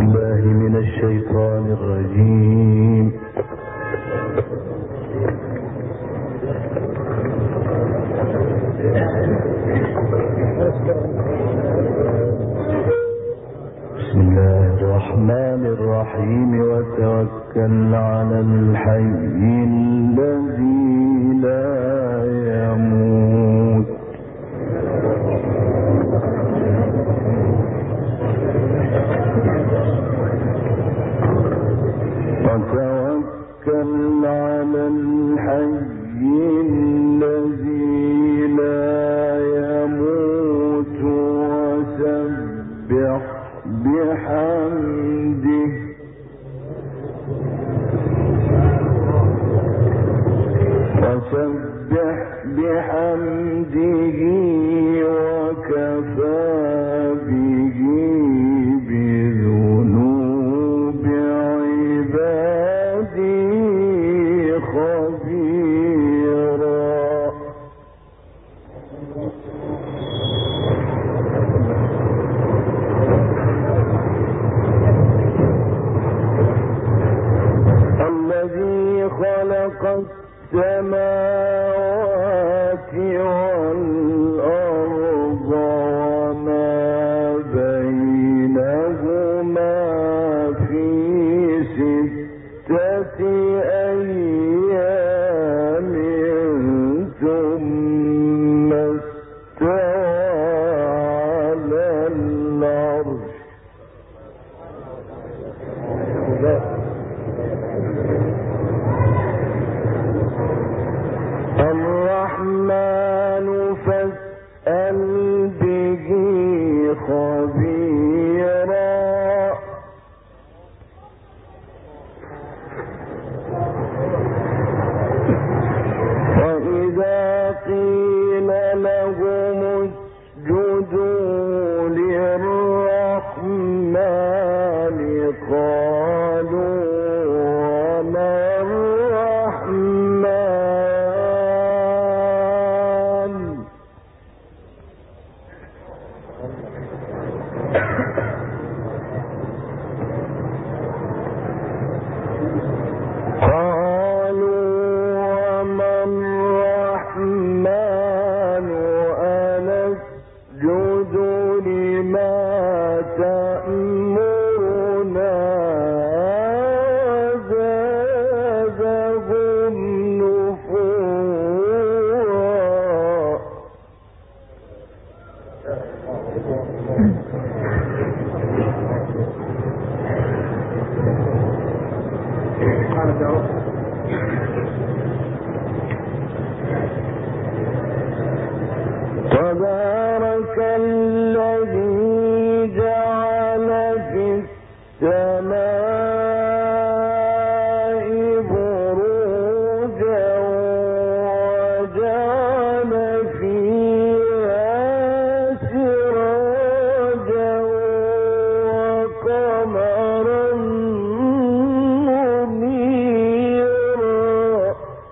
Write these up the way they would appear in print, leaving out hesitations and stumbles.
بالله من الشيطان الرجيم. بسم الله الرحمن الرحيم. وتوكل على الحي الذي لا يموت وتوكل على الحي الذي لا يموت وسبح بحمده وكفى به بذنوب عباده خبيرا. الذي خلق السماوات والأرض وما بينهما في 6 أيام ثم استوى على العرش. الرحمن فاسأل به خبيرا. وإذا قيل لهم اسجدوا للرحمن قالوا وما الرحمن. قالوا وما الرحمن أنسجد لما تأمرنا وزادهم نفورا. تبارك الذي جعل في السماء بروجا وجعل فيها سراجا وقمرا منيرا.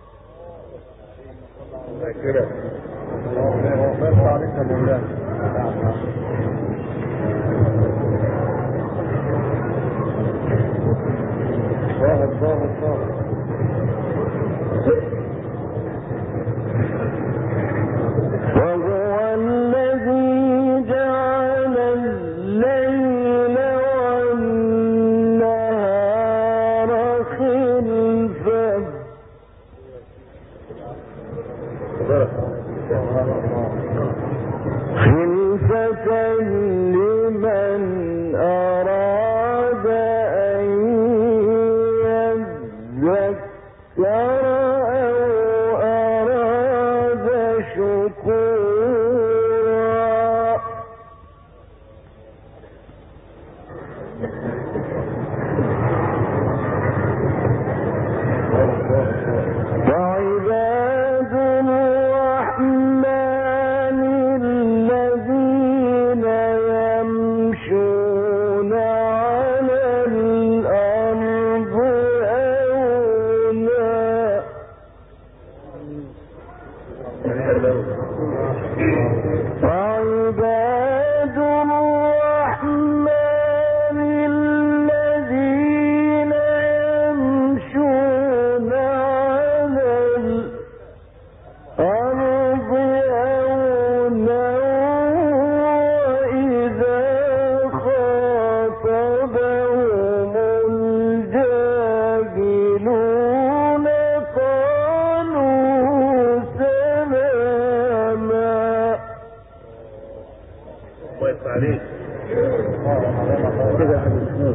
وهو الذي جعل الليل والنهار خلفة لمن أراد أن يذكر أو أراد شكورا. وعباد الرحمن الذين يمشون على الأرض وعباد الرحمن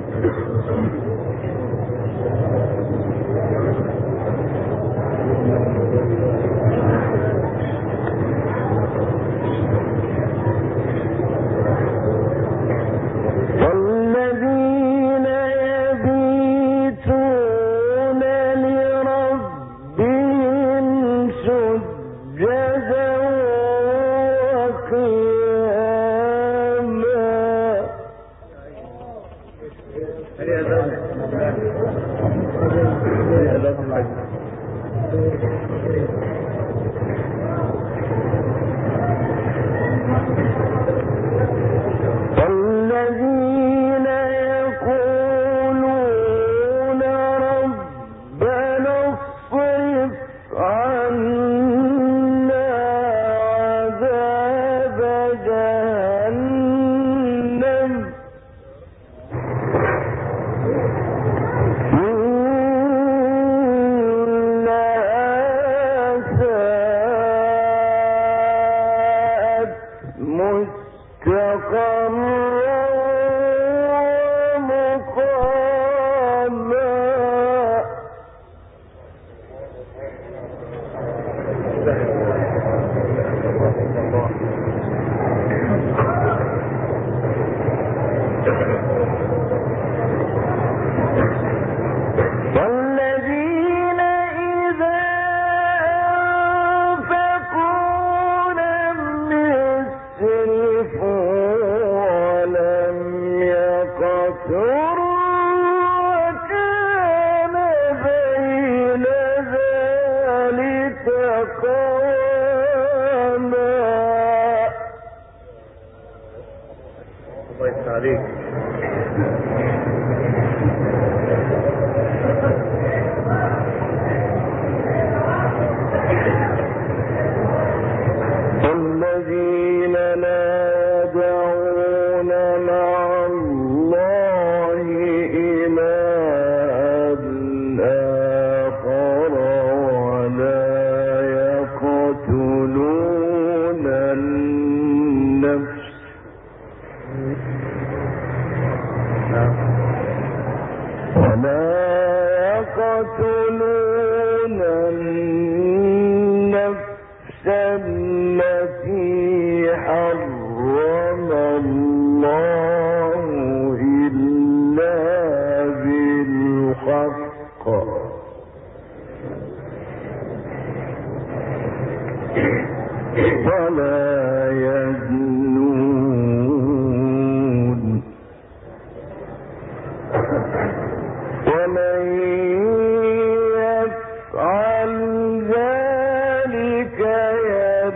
ومن يفعل ذلك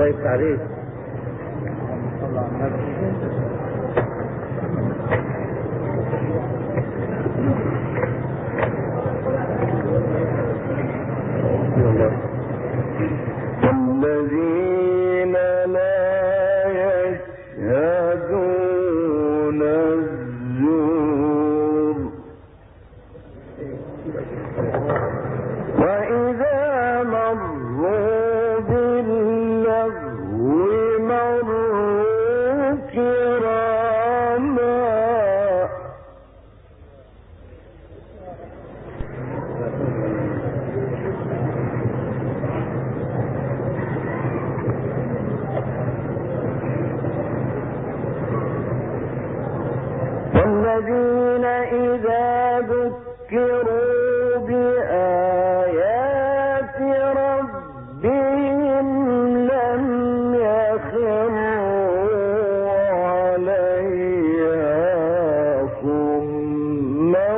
الله يفتح عليك. الذين لا يشهدون الزور وإذا مروا باللغو مروا كراما والذين إذا ذكروا بآيات ربهم لم يخروا عليها صما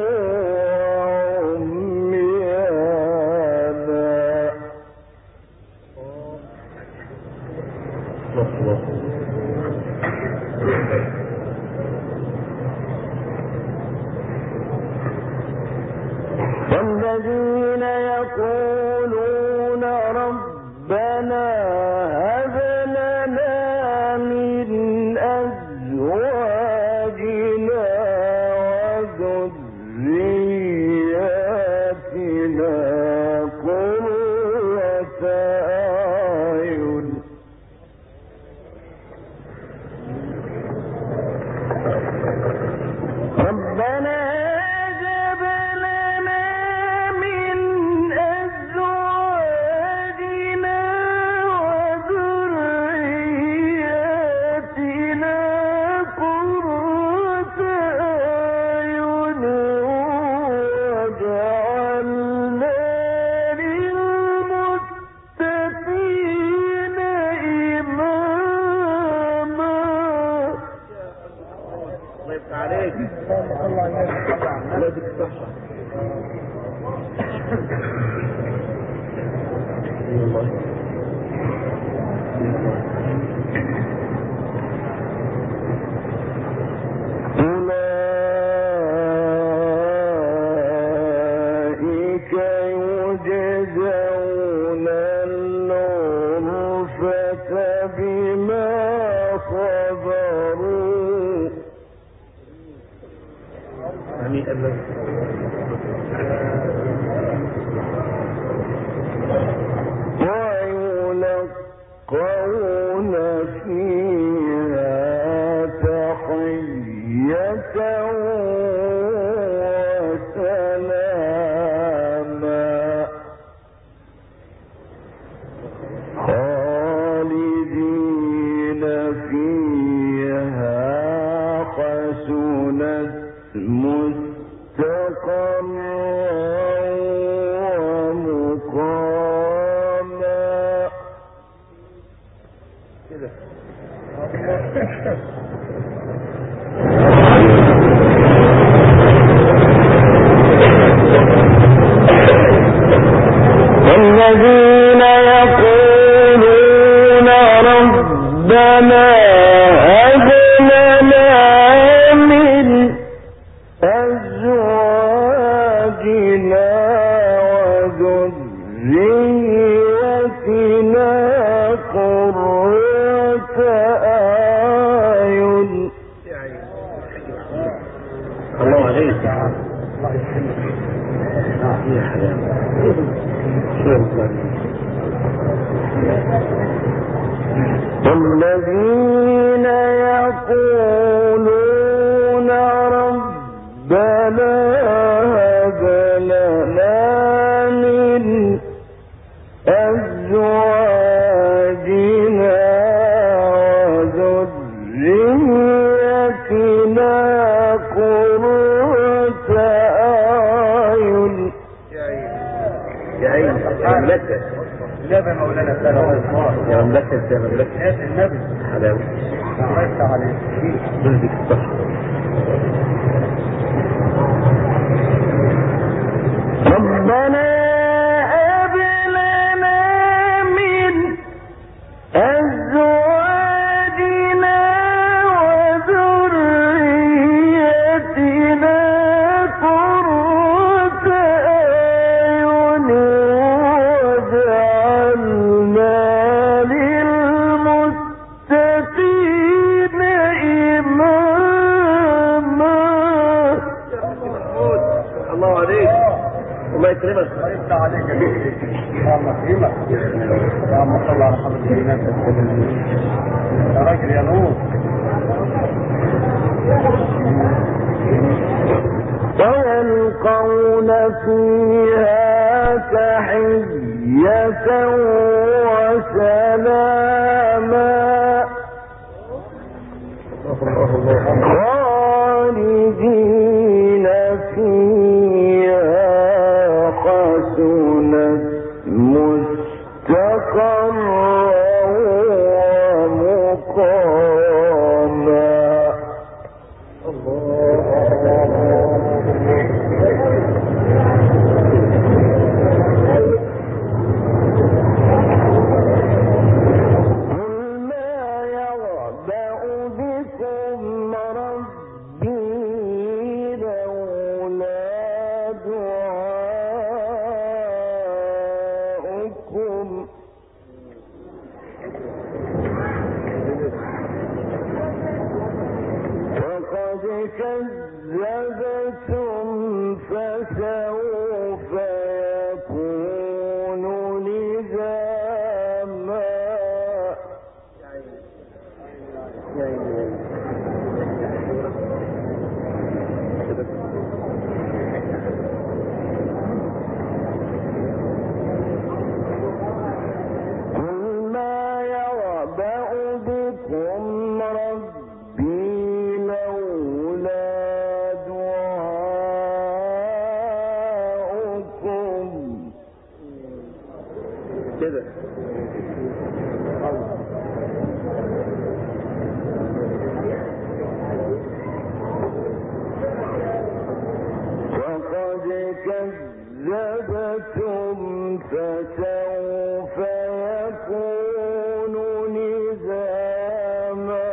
وعميانا والذين يقولون ربنا هب لنا من أزواجنا وذرياتنا قرة أعين ربنا هب لنا من أزواجنا وذرياتنا قرة أعين واجعلنا للمتقين إماما. الله يفتح عليك. الله يديك الصحة. أولئك يجزون الغرفة بما صبروا آمين. ويلقون فيها تحية وسلاما خالدين فيها حسنت مستقرا ومقاما. والذين يقولون ربنا هب لنا من أزواجنا وذريتنا قرة أعين. الله عليك. يا حلال. والذين يقولون ربنا هب لنا من أزواجنا وذريتنا قرة أعين. يا عين يا مملكة. لا يا مولانا يا مملكة يا مملكة. يا النبي حلاوة. الله يفتح عليك. يديك الصحة. ربنا هب لنا من ويلقون فيها تحية وسلاما خالدين فيها حسنت مستقرا ومقاما. كذبتم فسوف يكون لزاما. قل ما يعبأ بكم ربي لولا كده. وقد كذبتم فسوف يكون لزاما.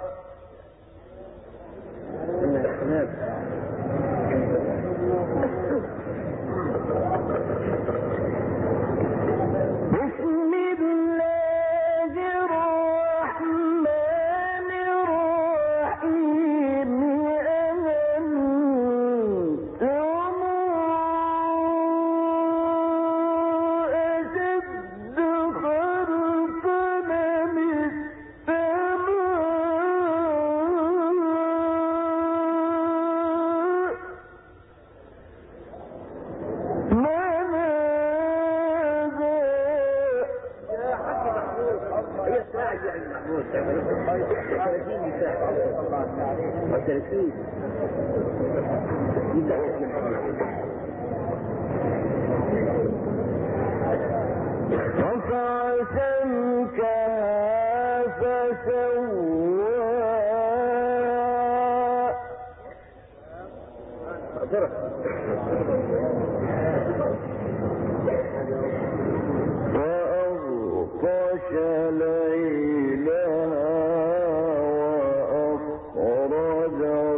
رفع سمكها فسواها وأغطش ليلها وأخرج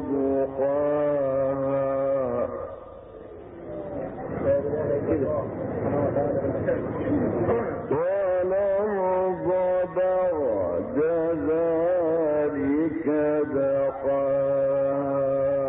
ضحاها والأرض بعد ذلك دحاها.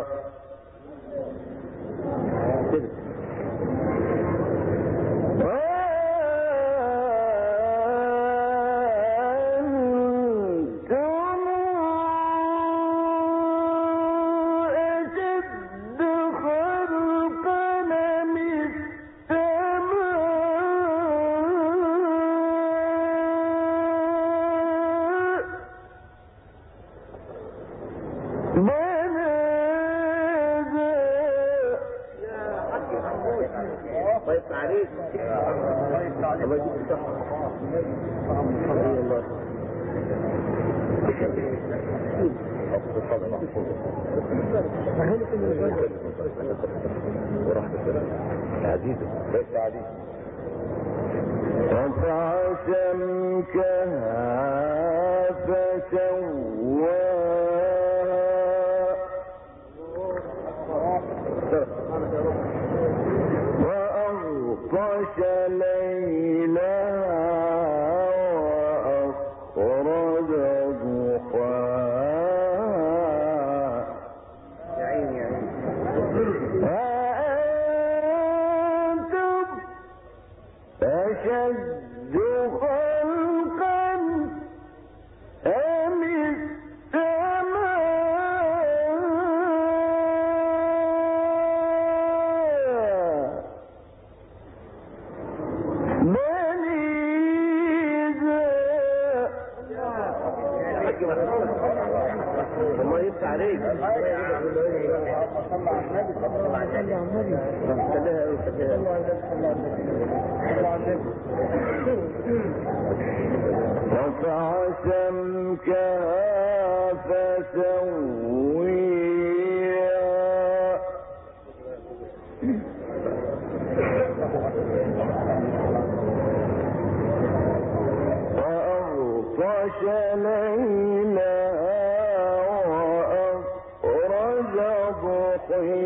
عزيزة ليس عزيزة رفع سمكها فسواها وأغطش ليلها وأخرج ضحاها يا عيني يا أأنتم أشد خلقا أم السماء الله يفتح عليك. رفع سمكها فسويها وأغطش ليلها وأخرج ضحيها